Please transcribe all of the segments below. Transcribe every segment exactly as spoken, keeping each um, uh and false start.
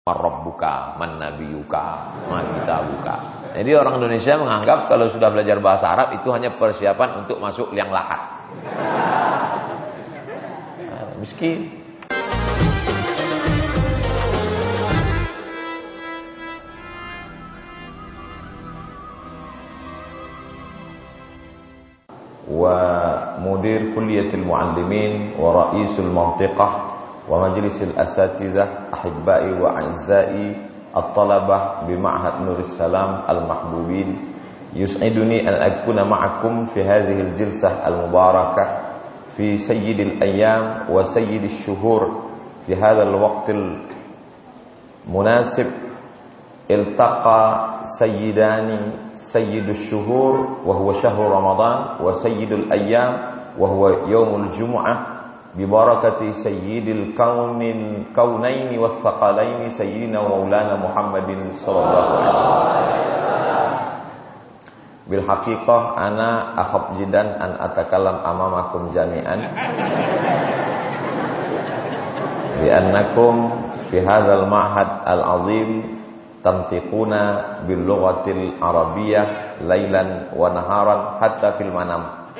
Marabbuka, man nabiyuka, ma kitabuka. Jadi orang Indonesia menganggap kalau sudah belajar bahasa Arab itu hanya persiapan untuk masuk liang lahat. Nah, miskin. Wa mudir kulliyatil muallimin wa raisul mantiqah wa majlisil asatizah ahibbai wa a'izzai at-talabah bi ma'had Nuris Salam al-mahbubin yus'iduni an akuna ma'akum fi hadhihi al-jilsah al-mubarakah fi sayyidil ayyam wa sayyidish shuhur fi hadha al-waqt al-munasib iltaqa sayyidani sayyidush shuhur wa huwa shahru ramadan wa sayyidul ayyam wa huwa yaumul jumu'ah bibarakati sayyidil kaunil kaunaini wathaqalaini sayyidina wa maulana Muhammadin sallallahu alaihi wasallam. Bil haqiqah ana akhab jidan an atakalam amamakum jami'an bi annakum fi hadzal ma'had al-azim tantiquna bil lughatil arabiyyah lailan wa naharan hatta fil manam.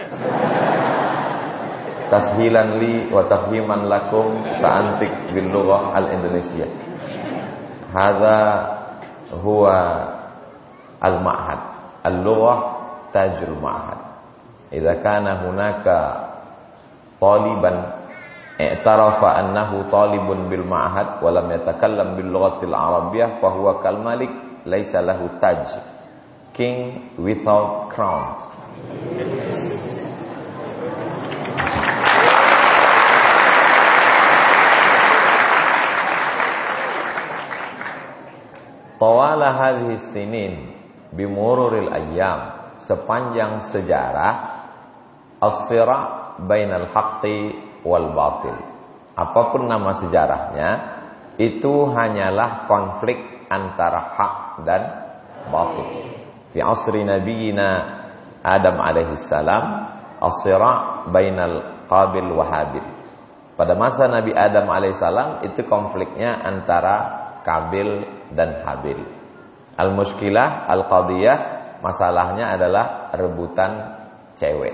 Tashilan li wa tafhiman lakum sa'antik bil lughah al-Indonesia. Hadza huwa al-ma'had. Al-lughah tajul ma'had. Idza kana hunaka taliban i'tarafa annahu talibun bil ma'had wa lam yatakallam bil lughatil arabiyyah fa huwa kal malik laisa lahu taj. King without crown. Tawala hadhihi sinin bimururil ayyam, sepanjang sejarah as-sira' bainal haqqi wal batil. Apapun nama sejarahnya, itu hanyalah konflik antara hak dan batil. Fi asri nabiyina Adam alaihi salam as-sira' bainal qabil wa habil. Pada masa Nabi Adam alaihi salam itu konfliknya antara Kabil dan Habil. Al-mushkilah, al-qadiyah, masalahnya adalah rebutan cewek.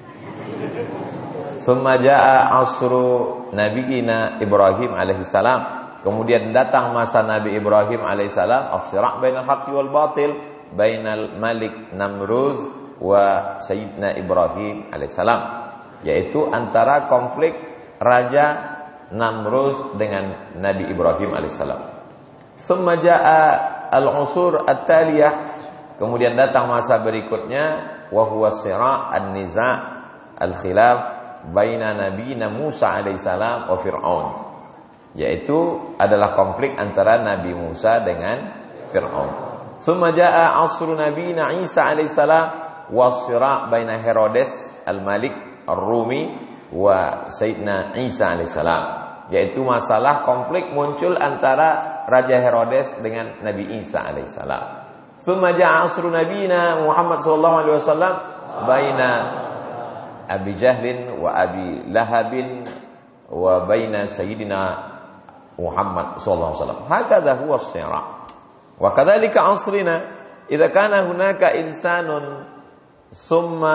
Summa jaa asru nabiyina Ibrahim alaihi salam. Kemudian datang masa Nabi Ibrahim alaihi salam, as-sira' bainal haqqi wal batil, bainal malik Namruz wa sayyidina Ibrahim alaihi salam, yaitu antara konflik raja Namruz dengan Nabi Ibrahim alaihi salam. Summa jaa al-usur at-taliyah, kemudian datang masa berikutnya, wa huwa sira' an-niza' al-khilaf baina nabiyina Musa alaihi salam wa Fir'aun, yaitu adalah konflik antara Nabi Musa dengan Fir'aun. Summa jaa asru nabiyina Isa alaihi salam wa sira' baina Herodes al-Malik ar-Rumi wa sayyidina Isa alaihi salam, yaitu masalah konflik muncul antara Raja Herodes dengan Nabi Isa alaihissalam. Tsumma ja'a asru nabiyina Muhammad sallallahu alaihi wasallam baina Abi Jahlin wa Abi Lahabin wa baina sayyidina Muhammad sallallahu alaihi wasallam. Hakadha huwa as-sira'. Wa kadzalika asrina idza kana hunaka insanun thumma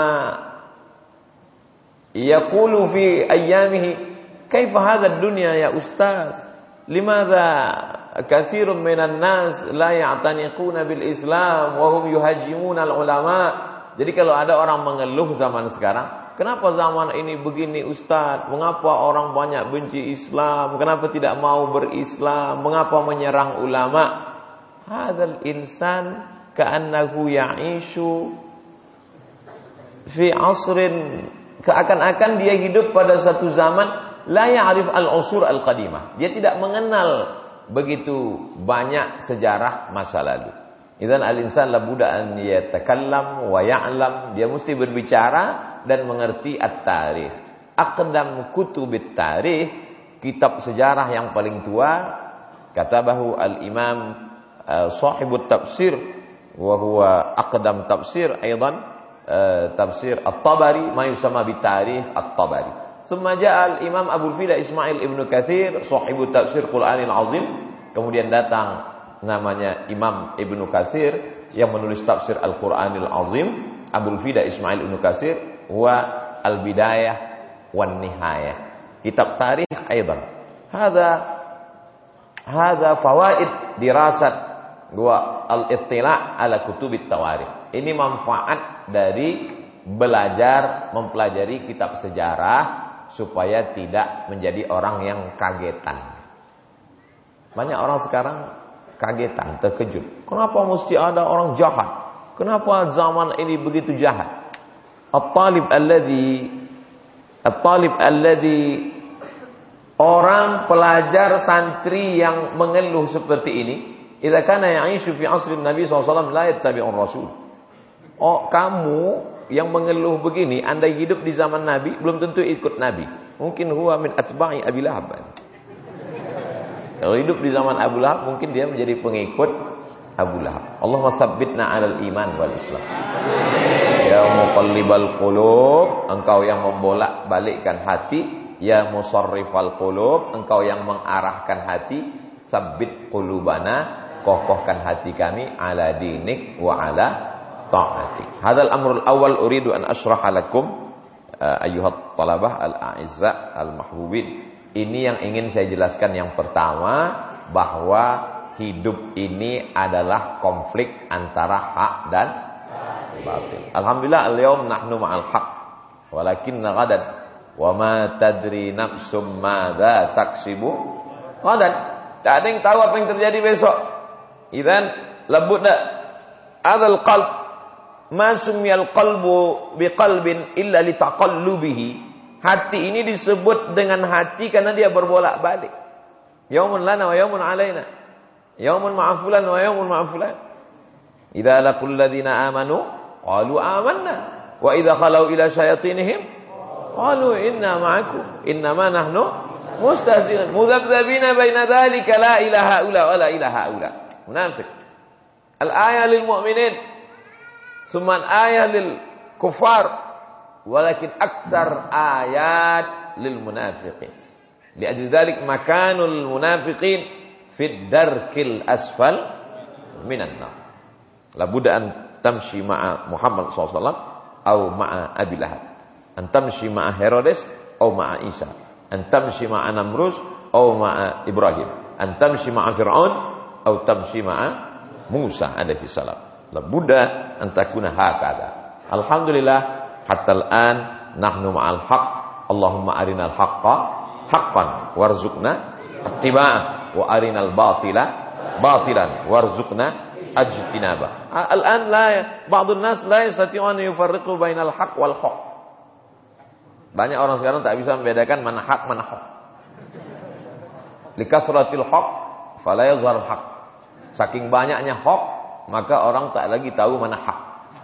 yaqulu fi ayyamihi kaifa hadha ad-dunya ya ustaz? Limadha katsirun minan nas la ya'taniquna bil Islam wa hum yuhajimuna al ulama. Jadi kalau ada orang mengeluh zaman sekarang, kenapa zaman ini begini Ustaz? Mengapa orang banyak benci Islam? Kenapa tidak mau berislam? Mengapa menyerang ulama? Hadzal insan ka'annahu ya'ishu fi asrin, seakan-akan dia hidup pada satu zaman la ya'rif al-usur al-qadimah. Dia tidak mengenal begitu banyak sejarah masa lalu. Idzan al-insan labudda an yatakallam wa ya'lam, dia mesti berbicara dan mengerti at-tarikh. Aqdam kutubit tarikh, kitab sejarah yang paling tua, katabahu al-imam uh, sahibut tafsir wa huwa aqdam tafsir aidan uh, tafsir at-Tabari, ma yusamma bitarikh at-Tabari. Tsumma ja'a al-Imam Abu Fida Ismail Ibnu Katsir sahibu tafsir Qur'anil Azim Kemudian datang namanya Imam Ibnu Katsir yang menulis tafsir Al-Qur'anil Azim, Abul Fida Ismail Ibnu Katsir wa Al-Bidayah wan Nihayah. Kitab tarikh aidan. Hadza hadza fawaid dirasat wa al-ittila' ala kutubit tawarikh. Ini manfaat dari belajar mempelajari kitab sejarah supaya tidak menjadi orang yang kagetan. Banyak orang sekarang kagetan, terkejut. Kenapa mesti ada orang jahat? Kenapa zaman ini begitu jahat? At-talib alladhi At-talib alladhi orang pelajar santri yang mengeluh seperti ini, idza kana ya'ishu fi asrin Nabi sallallahu alaihi wasallam la yattabi'ur rasul. Oh, kamu yang mengeluh begini, andai hidup di zaman Nabi belum tentu ikut Nabi. Mungkin huwa min atba'i Abi Lahab. Kalau hidup di zaman Abu Lahab, mungkin dia menjadi pengikut Abu Lahab. Allahumma tsabbitna 'alal iman wal Islam. Ya muqallibal qulub, engkau yang membolak-balikkan hati. Ya musarrifal qulub, engkau yang mengarahkan hati. Tsabbit qulubana, kokohkan hati kami ala dinik wa ala ta'atik. Hadzal amrul awal uridu an ashraha lakum ayyuhat talabah al-a'izza al-mahbubin. Ini yang ingin saya jelaskan yang pertama, bahwa hidup ini adalah konflik antara hak dan batil. Alhamdulillah al-yawm nahnu ma'al haq walakinna ghadan wa ma tadri nafsum madza taksibu ghadan. Tak ada yang tahu apa yang terjadi besok. Idzan labudda adzal qalb ma sumiyal qalbu biqalbin illa litaqallubihi. Hati ini disebut dengan hati karena dia berbolak-balik. Yaumun lana wa yaumun alaina. Yaumun ma'a fulan wa yaumun ma'a fulan. Idza laqul ladzina amanu qalu amanna wa idza khalau ila syayatinihim qalu inna ma'akum innama nahnu mustahzi'un mudzabdzabina baina dzalika la ilaha illa wa la ilaha illa. Munafiq. Al-ayah lil mu'minin, summa al-ayah lil kuffar. Walakin aktsar ayat lil munafiqin. Li'ajli dzalik makanul munafiqin fid darkil asfal minan nar. La budda an tamshi ma'a Muhammad sallallahu alaihi wasallam au ma'a Abi Lahab. An tamshi ma'a Herodes au ma'a Isa. An tamshi ma'a Namrus au ma'a Ibrahim. An tamshi ma'a Fir'aun au tamshi ma'a Musa alaihi salam. La budda an takuna hakadha. Alhamdulillah hatta al-an nahnu ma'al haqq. Allahumma arinal haqqa haqqan warzuqna ittiba'ah wa arinal batila batilan warzuqna ajtinabah. Al-an la ba'd an-nas la yastati'u an yufarriqu bainal haqq wal haqq. Banyak orang sekarang tak bisa membedakan mana hak mana haq. Likasratil haqq fala yazhar haqq. Saking banyaknya haq, maka orang tak lagi tahu mana hak.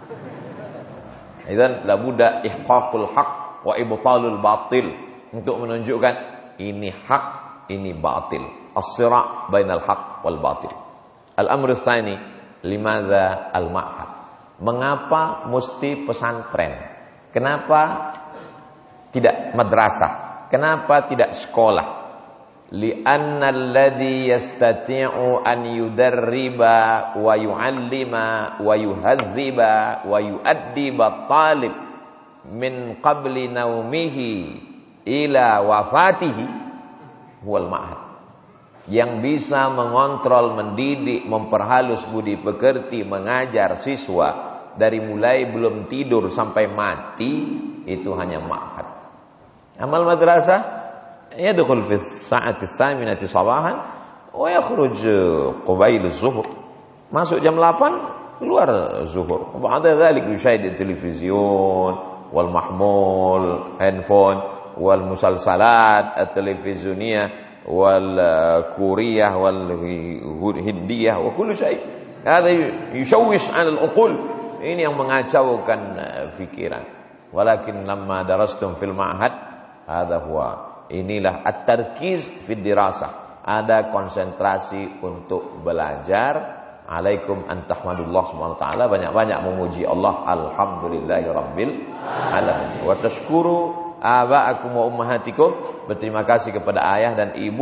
Idzan la budda ihqaqul haq wa ibtalul batil, untuk menunjukkan ini hak, ini batil. As-sira' bainal haq wal batil. Al-amru tsani, limadza al-ma'had? Mengapa mesti pesantren? Kenapa tidak madrasah? Kenapa tidak sekolah? Li'anna alladhi yastati'u an yudarriba wa yu'allima wa yuhazziba wa yu'addiba talib min qabli naumihi ila wafatihi huwal ma'had. Yang bisa mengontrol, mendidik, memperhalus budi pekerti, mengajar siswa dari mulai belum tidur sampai mati, itu hanya ma'had. Amal madrasah yadkhul fi sa'ati tsaminati sabahan wa yakhruj qabail az-zuhur. Masuk jam delapan, keluar zuhur. Ba'da dzalik yushahid televisiun wal mahmul, handphone wal musalsalat at-televizioniyah wal kuriyah wal hindiyah wa kullu syai'. Hadha yushawwish 'ala al-uqul. Ini yang mengacaukan fikiran. Walakin lamma darastum fil ma'had, hadha huwa. Inilah at-tarkiz fi dirasah. Ada konsentrasi untuk belajar. Alaikum an tahmadullah subhanahu wa ta'ala. Banyak-banyak memuji Allah. Alhamdulillahi rabbil alamin. Wa tashkuru aba'akum wa ummahatikum. Berterima kasih kepada ayah dan ibu.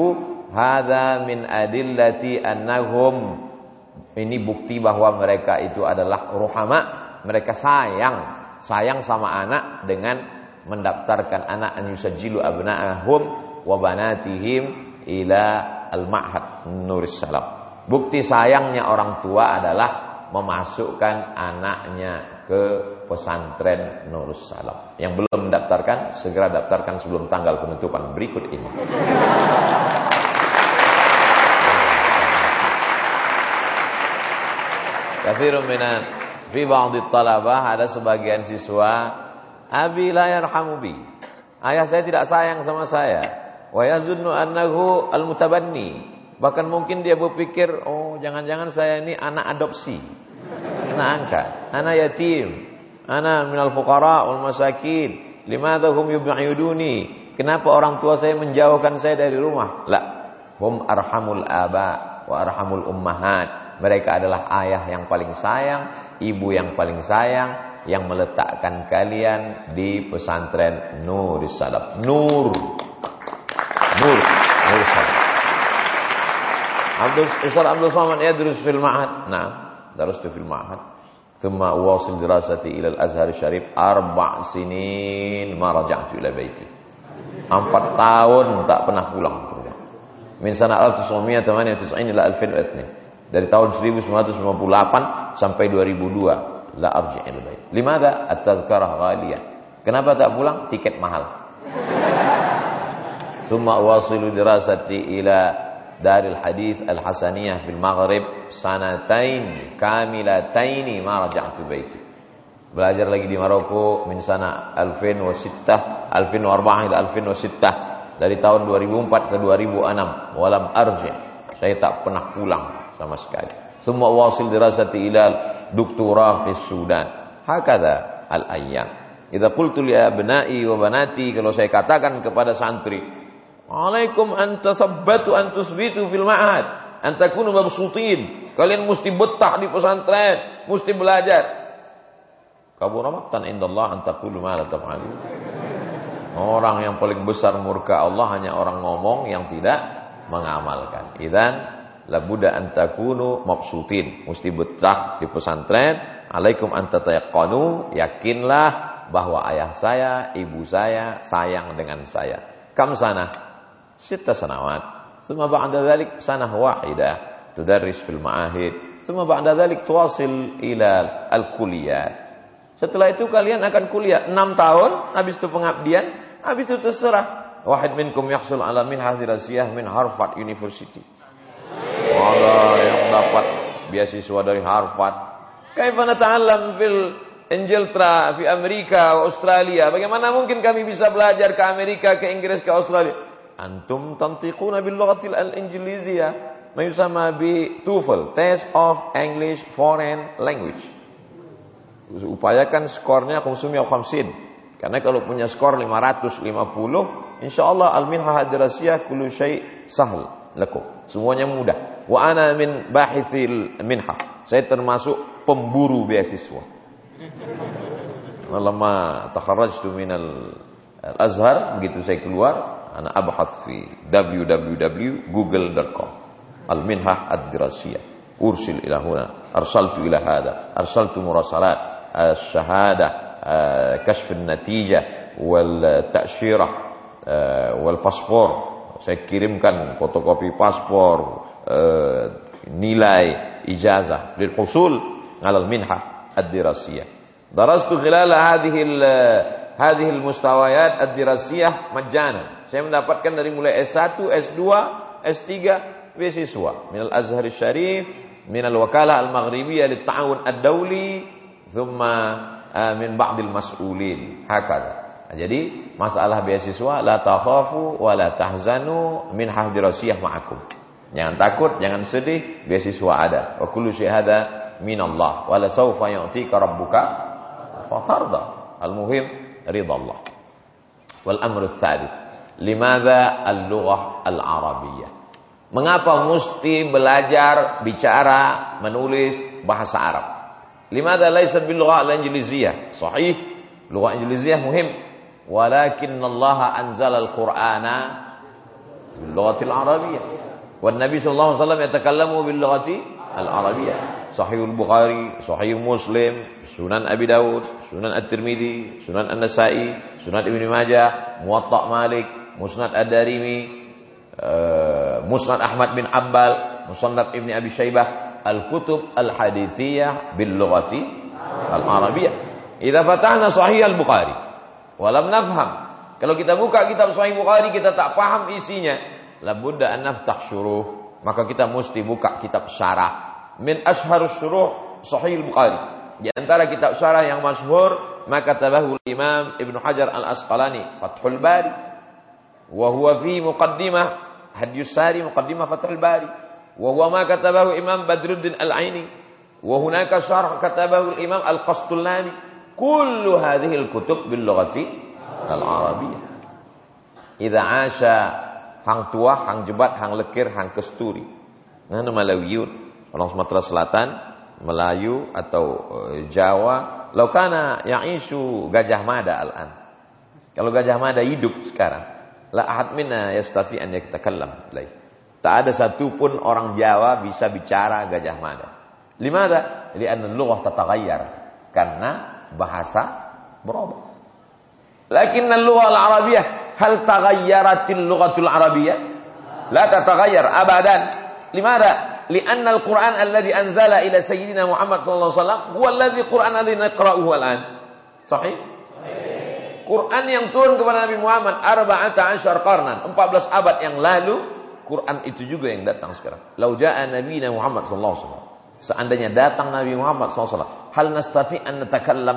hadza min adillati annahum, ini bukti bahwa mereka itu adalah ruhama, mereka sayang, sayang sama anak dengan mendaftarkan anak an yusajjilu abna'ahum wa banatihim ila al-ma'had Nuris Salam. Bukti sayangnya orang tua adalah memasukkan anaknya ke pesantren Nurus Salam. Yang belum mendaftarkan, segera daftarkan sebelum tanggal penutupan berikut ini. Katsirun minan fi ba'dhi talabah, ada sebagian siswa, abi la yarhamu bi. Ayah saya tidak sayang sama saya. Wa yazunnu annahu al-mutabanni. Bahkan mungkin dia berpikir, oh jangan-jangan saya ini anak adopsi, anak angkat, anak yatim, anak minal fuqara wal masakin. Limadha hum yub'iduni? Kenapa orang tua saya menjauhkan saya dari rumah? La, hum arhamul aba wa arhamul ummahat. Mereka adalah ayah yang paling sayang, ibu yang paling sayang, yang meletakkan kalian di pesantren Nuris Salam. Nur, Nur, Nur Salam. Abdul Ustaz Abdul Somad yadrus fil ma'had. Nah, darastu fil ma'had. Thumma uwasil dirasati ila al-Azhar Syarif arba' sinin ma raja'tu ila baiti. Empat tahun tak pernah pulang. Min sana alif sembilan ratus delapan puluh sembilan ila alfin wa ithnain. Dari tahun seribu sembilan ratus lima puluh delapan sampai dua ribu dua la arji' ila bait. Limadha? At-tadhkarah ghaliyah. Kenapa tak pulang? Tiket mahal. Thumma uwasilu dirasati ila Daril Hadis Al-Hasaniyah fil Maghrib sanatain kamilataini ma raja'tu baiti. Belajar lagi di Maroko min sana alfin wa sittah alfin wa arba'ah ila alfin wa sittah, dari tahun dua ribu empat ke dua ribu enam. Walam arji', saya tak pernah pulang sama sekali. Semua wasil dirasati ila doktora fi Sudan. Hakadha al-ayyam. Idza qultu li abna'i wa banati, kalau saya katakan kepada santri, alaikum an tasabbatu an tusbitu fil ma'had an takunu mabsutin, kalian mesti betah di pesantren, mesti belajar. Kabura maqtan indallah an taqulu ma la taf'alun. Orang yang paling besar murka Allah hanya orang ngomong yang tidak mengamalkan. Idzan labudda an takunu mabsutin, mesti betah di pesantren. Alaikum an tatayaqqanu, yakinlah bahwa ayah saya, ibu saya sayang dengan saya. Kam sana ستة سنوات ثم بعد ذلك سنة واحدة تدرس في المعاهد ثم بعد ذلك تواصل إلى الكليات. Setelah itu kalian akan kuliah enam tahun, habis itu pengabdian, habis itu terserah. Wahid minkum yahsul ala minhah dirasiyah min Harvard University. Ada yang dapat beasiswa dari Harvard. Kaifa nata'allam fil Ingilterra, fi Amerika, Australia. Bagaimana mungkin kami bisa belajar ke Amerika, ke Inggris, ke Australia? Antum tantiquna bil lughatil al-injiliziyah ma yusamma bi TOEFL, Test of English Foreign Language. Upayakan skornya khamsumiyah khamsin. Karena kalau punya skor lima ratus lima puluh, insyaallah al-minhah ad-dirasiyah kullu syai' sahl lakum. Semuanya mudah. Wa ana min bahithil minhah. Saya termasuk pemburu beasiswa. Lama takharrajtu minal al-Azhar, begitu saya keluar, ana abhath fi w w w titik google titik com al-minhah ad-dirasiyah ursil ila huna arsaltu ila hada arsaltu murasalat ash-shahada kashf an-natijah wal ta'shirah wal paspor, saya kirimkan fotokopi paspor, nilai ijazah lil husul ala al-minhah ad-dirasiyah. Darastu khilal hadhihi hadhihi al-mustawayat ad-dirasiyah majana. Saya mendapatkan dari mulai S satu, S dua, S tiga beasiswa min al-Azhar Syarif, min al-Wakalah al-Maghribiyah lit-Ta'awun ad-Dawli, thumma min ba'dil mas'ulin. Hakadha. Jadi masalah beasiswa la takhafu wa la tahzanu min dirasiyah ma'akum. Jangan takut, jangan sedih, beasiswa ada. Wa kullu syai' hadza min Allah wa la sawfa yu'tika rabbuka fatarda. Al-muhim ridha Allah. Wal amru tsalits, limadza al-lughah al-arabiyyah? Mengapa mesti belajar bicara menulis bahasa Arab? Limadza laysa bil lughah al-injiliziyah? Sahih, lughah injiliziyah muhim, walakin Allah anzala al-Qur'ana bil lughatil arabiyyah. Wan Nabi sallallahu alaihi wasallam yatakallamu bil lughati al arabiyyah. Sahih al-Bukhari, Sahih Muslim, Sunan Abi Dawud, Sunan At-Tirmidzi, Sunan An-Nasa'i, Sunan Ibnu Majah, Muwatta Malik, Musnad Ad-Darimi, uh, Musnad Ahmad bin Ambal, Musannaf Ibnu Abi Syaibah, al-kutub al-hadithiyah bil lughati al-arabiyyah. Idza fatahna Sahih al-Bukhari wa lam nafham, kalau kita buka kitab Sahih Bukhari kita tak paham isinya, la budda an naftah syuruh, maka kita mesti buka kitab syarah. Min asharus syuruh Sahih al-Bukhari, di antara kitab syarah yang masyhur maka tabahu Imam Ibnu Hajar Al-Asqalani Fathul Bari, wa huwa fi muqaddimah Hadyus Sari muqaddimah Fathul Bari, wa huwa ma katabahu Imam Badruddin Al-Aini, wa hunaka syarh katabahu Imam Al-Qastulani. Kullu hadhihi al-kutub bil lughati al-arabiyyah. Idza asha hang tua, hang jebat, hang lekir, hang kesturi. Nanu Malawiyun, orang Sumatera Selatan, Melayu atau uh, Jawa. Laukana ya'ishu Gajah Mada al-an. Kalau Gajah Mada hidup sekarang, la ahad minna yastati an yatakallam. Tak ada satupun orang Jawa bisa bicara Gajah Mada. Limada? Li'anna al-lughah tataghayyar. Karena bahasa berubah. Lakinna al-lughah al-arabiyyah hal taghayyaratil lughatul arabiyyah? La tataghayyar abadan. Limada? Li'anna al-Qur'an alladhi anzala ila sayyidina Muhammad sallallahu alaihi wasallam huwa alladhi Qur'an alladhi naqra'uhu al-an. Sahih? Sahih. Quran yang turun kepada Nabi Muhammad arba'ata asyar qarnan, empat belas abad yang lalu, Quran itu juga yang datang sekarang. Lau ja'a nabiyina Muhammad sallallahu alaihi wasallam. Seandainya datang Nabi Muhammad sallallahu alaihi wasallam, hal nastati an natakallam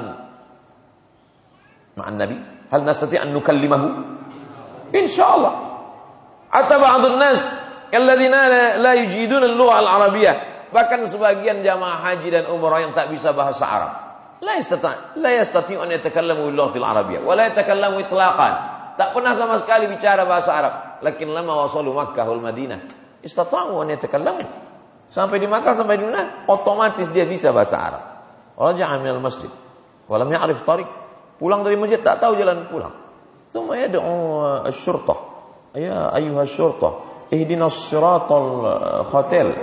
ma'an nabi? Hal nastati an nukallimahu? Insyaallah. Atau ba'dun nas alladzina la yujiduna al-lugha al-arabiyyah, bahkan sebagian jamaah haji dan umrah yang tak bisa bahasa Arab, la yastati' la yastati' an yatakallamu bil lughati al-arabiyyah wa la yatakallamu itlaqan, tak pernah sama sekali bicara bahasa Arab. Lakin lama wasalu Makkah wal Madinah istata'u an yatakallamu, sampai di Makkah sampai di Madinah otomatis dia bisa bahasa Arab. Raja'a minal masjid wa lam ya'rif tariq, pulang dari masjid tak tahu jalan pulang. Tsumma yad'u asy-syurtah, ya ayyuha asy-syurtah ihdinas siratal khatil.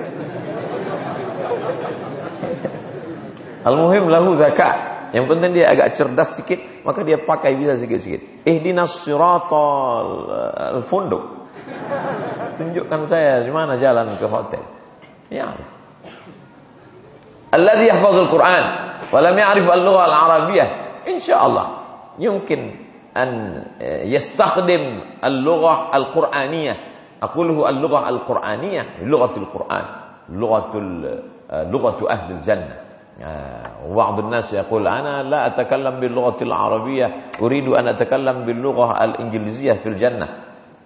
Al-muhim lahu zakat, yang penting dia agak cerdas sikit, maka dia pakai bisa sikit-sikit. Ihdinas siratal al-funduk, tunjukkan saya di mana jalan ke hotel. Ya. Alladhi yahfazul Qur'an wa lam ya'rif al-lugha al-arabiyyah, insyaallah yumkin an yastakhdim al-lugha al-qur'aniyah. Aquluhu al-lughah al-Qur'aniyah, lughatul Qur'an, lughatul lughatu ahli al-jannah. Ba'd an-nas yaqul ana la atakallam bil lughati al-arabiyyah, uridu an atakallam bil lughah al-injiliziyah fil jannah.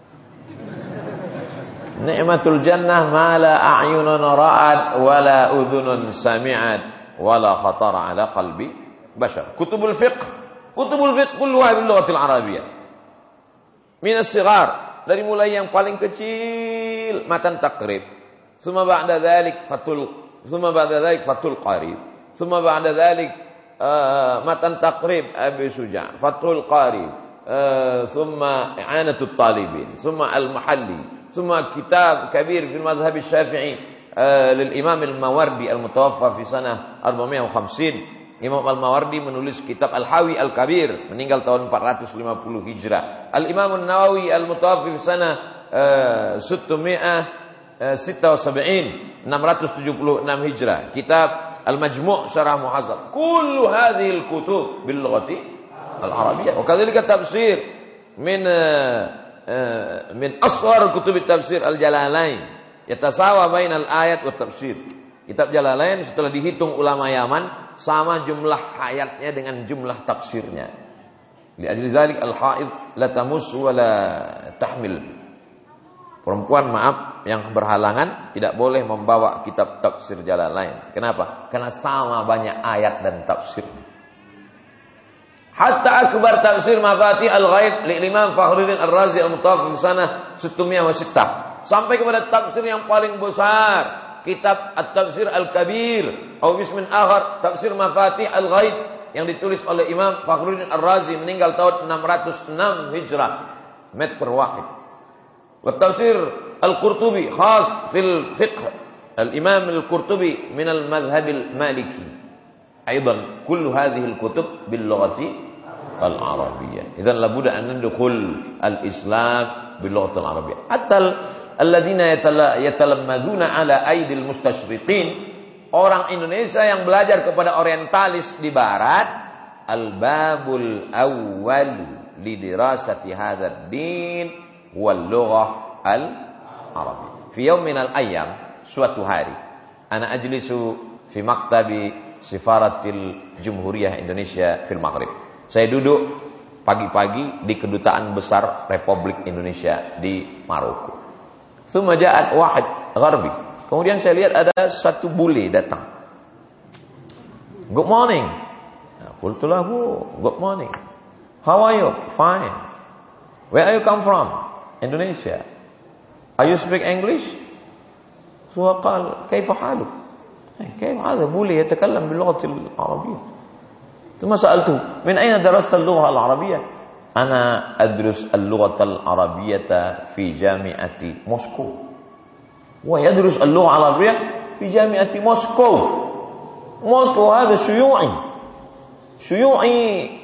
Ni'matul jannah ma la a'yunun ra'at wa la udhunun sami'at wa la khatara ala qalbi bashar. Kutubul fiqh, kutubul fiqh kulluha bil lughati al-arabiyyah. Min as-sighar, dari mulai yang paling kecil matan takrib, summa ba'da dzalik fatul, summa ba'da dzalik fatul qarib, summa ba'da dzalik uh, matan takrib Abi Suja', fatul qarib, uh, summa i'anatut talibin, summa al-mahalli, summa kitab kabir fi al-madhhab asy-syafi'i uh, lil Imam al-Mawardi al-mutawaffa fi sanah arba'mi'ah wa khamsin. Imam Al-Mawardi menulis kitab Al-Hawi Al-Kabir, meninggal tahun empat ratus lima puluh Hijrah. Al-Imam An-Nawawi Al-Mutawaffi sana sittumi'ah sitah wa sab'in, enam ratus tujuh puluh enam Hijrah. Kitab Al-Majmu' Syarah Muhazzab. Kullu hadhihi al-kutub bil lughati al-arabiyyah. Wa kadzalika tafsir min min asghar kutub at-tafsir Al-Jalalain, yatasawa bainal ayat wa tafsir. Kitab Jalalain setelah dihitung ulama Yaman sama jumlah ayatnya dengan jumlah tafsirnya. Li ajli zalik al-haid la tamus wa la tahmil. Perempuan maaf yang berhalangan tidak boleh membawa kitab tafsir Jalalain. Kenapa? Karena sama banyak ayat dan tafsir. Hatta akbar tafsir Mafatih al-Ghaib li Imam Fakhruddin Ar-Razi al-Mutawaffi fi sanah sittumi'ah wa sittah, sampai kepada tafsir yang paling besar, kitab At-Tafsir Al-Kabir atau bismin akhar Tafsir Mafatih Al-Ghaib yang ditulis oleh Imam Fakhruddin Ar-Razi, meninggal tahun enam ratus enam Hijrah, meter wahid. والتفسير القرطبي خاص في الفقه الإمام القرطبي من المذهب المالكي أيضا كل هذه الكتب باللغة العربية. إذا لابد أن ندخل الإسلام باللغة العربية. حتى الذين يتلمذون على أيدي المستشرقين, orang Indonesia yang belajar kepada orientalis di barat, al-babul awwal lidirasati hadzal din wal lughah al-arabiyyah. Fi yawmin al-ayyam, suatu hari, ana ajlisu fi maktabi Sifaratil Jumhuriyah Indonesia fil Maghrib. Saya duduk pagi-pagi di kedutaan besar Republik Indonesia di Maroko. Tsumma ja'at wahid gharbi. Kemudian saya lihat ada satu bule datang. Good morning. Qultu lahu, good morning. How are you? Fine. Where are you come from? Indonesia. Are you speak English? So قال كيف حالك؟ كيف هذا بولي يتكلم باللغة العربية. ثم سألته من أين درست اللغة العربية؟ أنا أدرس اللغة العربية في جامعة موسكو. ويدرس اللغة العربية في جامعة موسكو. موسكو هذا شيوعي شيوعي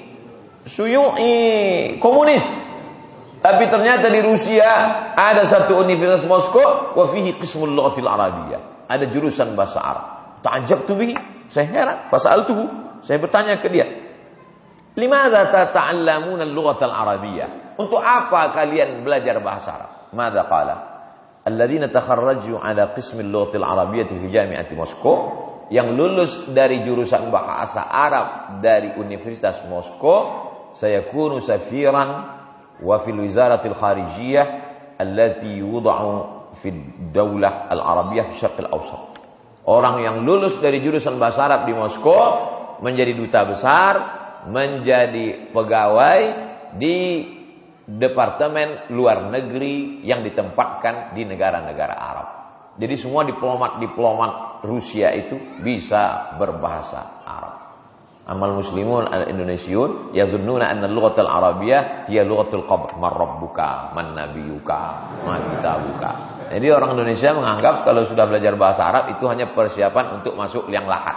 شيوعي كومونيست. Tapi ternyata di Rusia ada satu universitas Moskow, wa fihi qismul lughatil arabiyyah. Ada jurusan bahasa Arab. Ta'ajjabtu bihi, saya heran, fasaltuhu, saya bertanya ke dia. Limadza tata'allamuna al-lughatal arabiyyah? Untuk apa kalian belajar bahasa Arab? Madza qala? Alladzina takharraju ala qismil lughatil arabiyyah fi jami'ati Moskow, yang lulus dari jurusan bahasa Arab dari Universitas Moskow, sayakunu safiran wa fil wizaratil kharijiyah allati yud'u fi daulah al-arabiyyah fi syarq al-awsat. Orang yang lulus dari jurusan bahasa Arab di Moskow menjadi duta besar, menjadi pegawai di departemen luar negeri yang ditempatkan di negara-negara Arab. Jadi semua diplomat-diplomat Rusia itu bisa berbahasa Arab. Amal muslimun al-Indonesiun yazunnuna anna al-lughatal arabiyyah hiya lughatul qabr, man rabbuka, man nabiyuka, man kitabuka. Jadi orang Indonesia menganggap kalau sudah belajar bahasa Arab itu hanya persiapan untuk masuk liang lahat.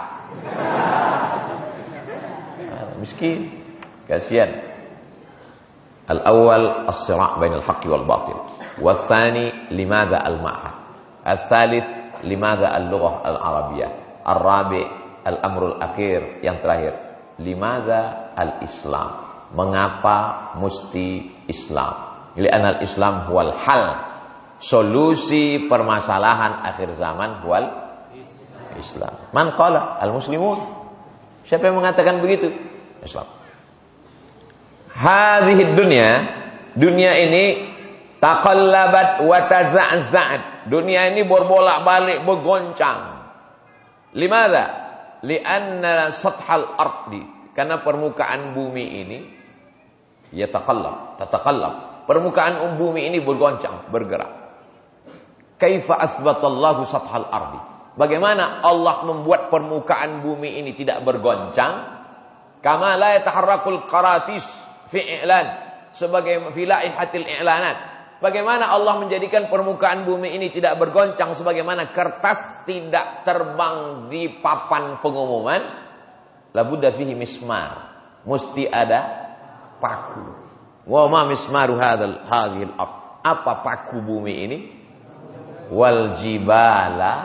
Nah, miskin, kasihan. Al-awwal as-sira' bainal haqqi wal batil. Watsani limadza al-ma'had. Al-tsalits limadza al-lughah al-arabiyyah. Ar-rabi' al-amrul akhir, yang terakhir, limadza al-islam. Mengapa mesti Islam? Li'anna al-islam huwal hal. Solusi permasalahan akhir zaman wal Islam. Man qala? Al-muslimun. Siapa yang mengatakan begitu? Islam. Hadhihi dunya, dunia ini taqallabat wa taza'za'at. Dunia ini berbolak-balik, bergoncang. Limadza? Li'anna sathal ardi, karena permukaan bumi ini yataqallab, tataqallab. Permukaan bumi ini bergoncang, bergerak. Kaifa asbatallahu sathal ardi? Bagaimana Allah membuat permukaan bumi ini tidak bergoncang? Kama la yataharrakul qaratis fi i'lan, sebagai fi laihatil i'lanat. Bagaimana Allah menjadikan permukaan bumi ini tidak bergoncang sebagaimana kertas tidak terbang di papan pengumuman? Labudda fihi mismar, mesti ada paku. Wa ma mismaru hadzal hadhil ard? Apa paku bumi ini? Wal jibala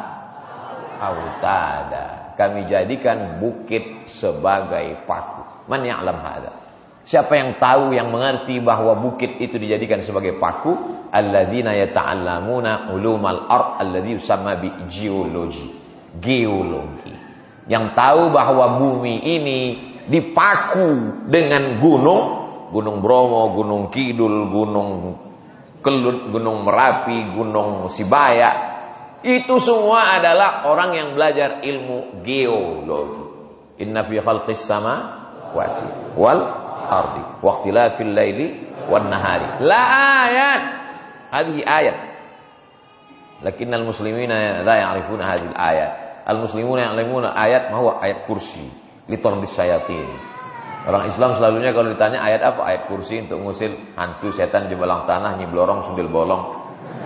autada, kami jadikan bukit sebagai paku. Man ya'lam hadza? Siapa yang tahu, yang mengerti bahwa bukit itu dijadikan sebagai paku? Alladzina yata'allamuna ulumal ard alladzi yusamma bi geologi. Geologi. Yang tahu bahwa bumi ini dipaku dengan gunung, Gunung Bromo, Gunung Kidul, Gunung Kelut, Gunung Merapi, Gunung Sibaya. Itu semua adalah orang yang belajar ilmu geologi. Inna fi khalqis samawati wal ardi waqtilafil laili wan nahari la ayat. Hadhihi ayat. Lakinnal muslimina la ya'rifuna hadhihi ayat. Al muslimuna ya'lamuna ayat ma huwa ayat kursi li tardis syayatin. Orang Islam selalunya kalau ditanya ayat apa? Ayat kursi untuk ngusir hantu setan di belang tanah, nyi blorong, sundel bolong.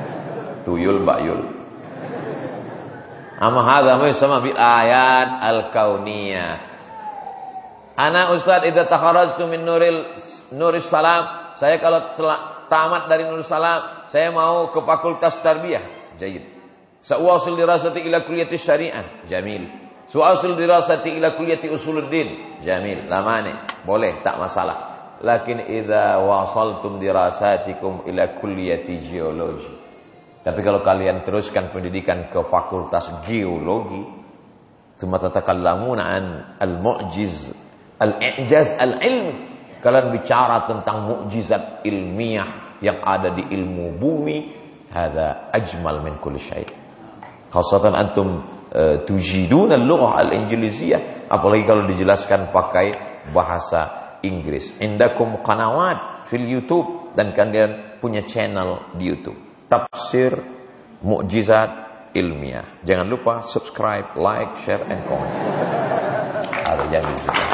tuyul bayul. Amma hadza ma yusamma bil ayat al-kauniyah. Ana ustaz idza takharrajtu min nuril nuris salam, saya kalau tamat dari Nurul Salam, saya mau ke fakultas tarbiyah. Jayyid. Sa'wasil dirasati ila kulliyati syariah. Jamil. Su'asil dirasati ila kulliyati usuluddin. Jamil. La mani. Boleh, tak masalah. Lakin idza wasaltum dirasatikum ila kulliyati geologi. Tapi kalau kalian teruskan pendidikan ke fakultas geologi, tsumma tatakallamuna an al-mu'jiz al-i'jaz al-ilmi. Kalian bicara tentang mukjizat ilmiah yang ada di ilmu bumi, hadza ajmal min kulli syai'. Khasatan antum uh, tujidun al-lughah al-injiliziyah, apalagi kalau dijelaskan pakai bahasa Inggris. Indakum qanawat fil YouTube, dan kalian punya channel di YouTube. Tafsir mukjizat ilmiah. Jangan lupa subscribe, like, share, and comment. Ada janji juga.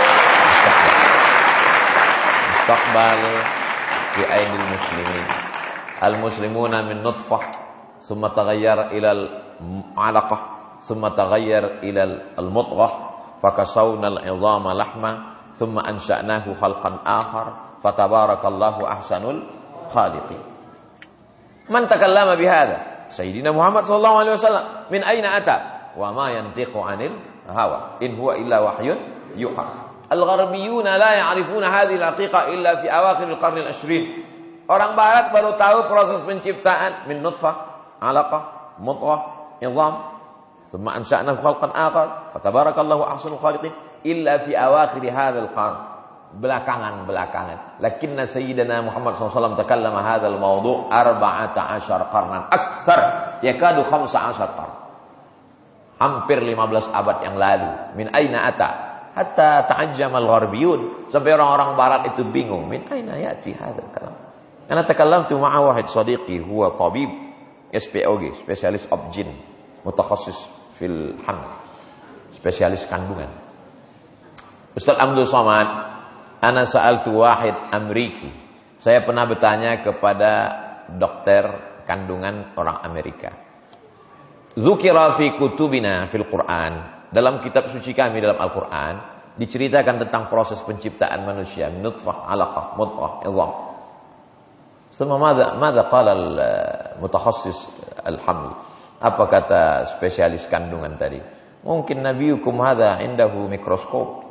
Mustaqbal fi aidil muslimin. Al-muslimuna min nutfah, thumma taghayyar ila al-'alaqah, thumma taghayyar ila al-mudghah, fakasawna al-'idhama lahma, thumma ansha'nahu khalqan akhar, fatabarakallahu ahsanul khaliqin. Man takallama bihadha? Sayyidina Muhammad sallallahu alaihi wasallam. Min aina ata? Wa ma yantiqu 'anil hawa, in huwa illa wahyun yuha. Al-Gharbiyuna la ya'rifuna hadhihi al-haqiqah illa fi awakhir al-qarn al-ishrin. Orang barat baru tahu proses penciptaan min nutfah, 'alaqah, mudghah, 'idham, thumma ansha'nahu khalqan akhar, fatabarakallahu ahsanul khaliqin, illa fi awakhir hadzal qarn. Belakangan-belakangan. Lakinna sayyidina Muhammad sallallahu alaihi wasallam takallama hadzal mawdu' arba'ata asyara qarnan, aktsar yakadu khamsa asyara qarn. Hampir lima belas abad yang lalu. Min aina ata? Hatta ta'ajjama al-gharbiyun, sampai orang-orang barat itu bingung, min aina ya'ti hadzal kalam. Ana takallamtu ma'a wahid sadiqi huwa tabib S P O G, spesialis obgyn, mutakhassis fil haml, spesialis kandungan. Ustaz Abdul Somad, ana sa'altu wahid Amriki. Saya pernah bertanya kepada dokter kandungan orang Amerika. Dzukira fi kutubina fil Qur'an. Dalam kitab suci kami dalam Al-Quran diceritakan tentang proses penciptaan manusia, nutfah, 'alaqah, mudghah, 'idham. Sama madza madza qala al-mutakhasis al-haml? Apa kata spesialis kandungan tadi? Mungkin nabiyukum hadza indahu mikroskop.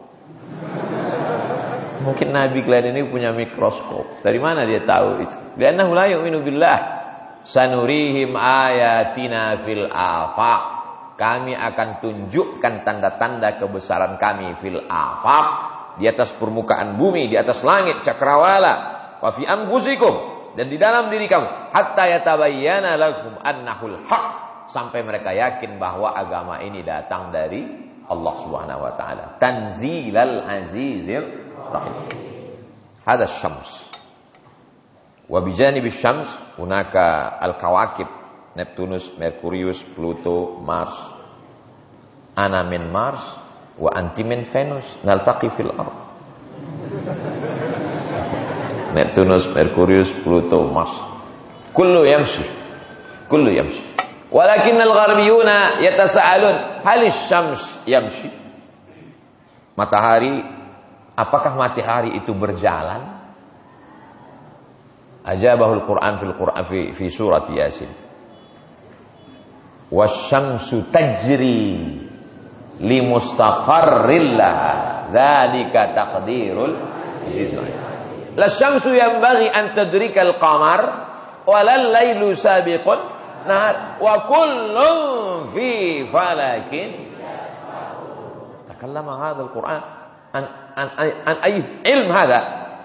Mungkin nabi kalian ini punya mikroskop. Dari mana dia tahu itu? Li'annahu la yu'minu billah. Sanurihim ayatina fil afaq. Kami akan tunjukkan tanda-tanda kebesaran kami fil afaq, di atas permukaan bumi, di atas langit cakrawala, wa fi anfusikum, dan di dalam diri kamu, hatta yatabayyana lakum annahul haq, sampai mereka yakin bahwa agama ini datang dari Allah Subhanahu wa taala. Tanzilal azizir rahim. Hadha syams. Wa bijanibi syams hunaka al-kawakib, Neptunus, Merkurius, Pluto, Mars. Ana min Mars wa anti min Venus, naltaqi fil ard. Neptunus, Merkurius, Pluto, Mars. Kullu yamshi. Kullu yamshi. Walakin al-gharbiyuna yatasaalun, hal asy-syams yamshi? Matahari, apakah matahari itu berjalan? Ajabahul Quran fil Quran fi, fi surat Yasin. Wasyamsu tajri li mustaqarril laha, dzalika taqdirul aziz. La syamsu yanbaghi an tadrikal qamar wa lal lailu sabiqun nahar wa kullun fi falakin yasbahun. Takallama hadha al-Quran an an an ay ilm hadha,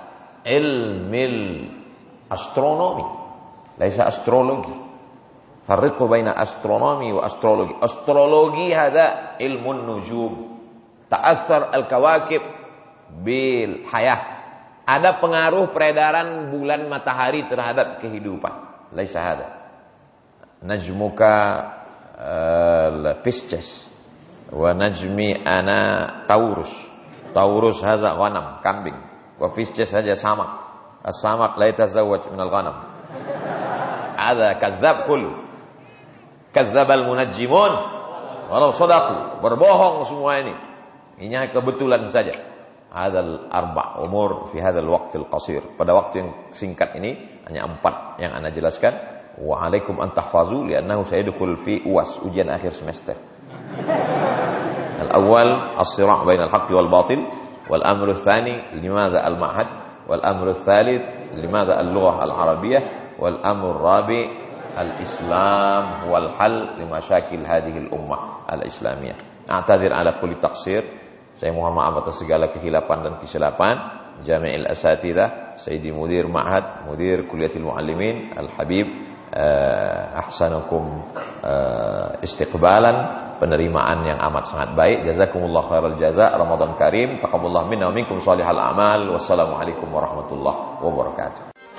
ilmil astronomi, laisa astrologi. Farriqu baina astronomi wa astrologi. Astrologi hada ilmun nujum. Ta'assar al-kawakib bil hayah. Ada pengaruh peredaran bulan matahari terhadap kehidupan. Laisa hada. Najmuka al-Pisces wa najmi ana Taurus. Taurus hadza ghanam, kambing. Wa Pisces saja samak. As-samak la yatazawwaj min al-ghanam. Hadza kadzab kullu. Kadzdzabal munajjimun walau shadaqu. Berbohong semua ini. Ini hanya kebetulan saja. Hadzal arba' umur fi hadzal waqtil qasir. Pada waktu yang singkat ini hanya empat yang Anda jelaskan. Wa alaikum an tahfazu li'annahu sayadkhul fi U A S, ujian akhir semester. Al-awwal as-sira' bainal haqqi wal batil, wal amru tsani limadza al-ma'had, wal amru tsalits limadza al-lughah al-arabiyyah, wal amru rabi' al-islam wal hal limasyakil hadhihi al-ummah al-islamiyah. A'tadzir ala kulli taqsir. Saya mohon maaf atas segala kehilapan dan kesilapan. Jami'il Asatidzah, Sayyidi Mudir Ma'had, Mudir Kulliyatil Muallimin, Al-Habib, uh, ahsanukum uh, istiqbalan, penerimaan yang amat sangat baik. Jazakumullah khairal jaza. Ramadan Karim. Taqabbalallahu minna wa minkum shalihal a'mal. Wassalamualaikum warahmatullahi wabarakatuh.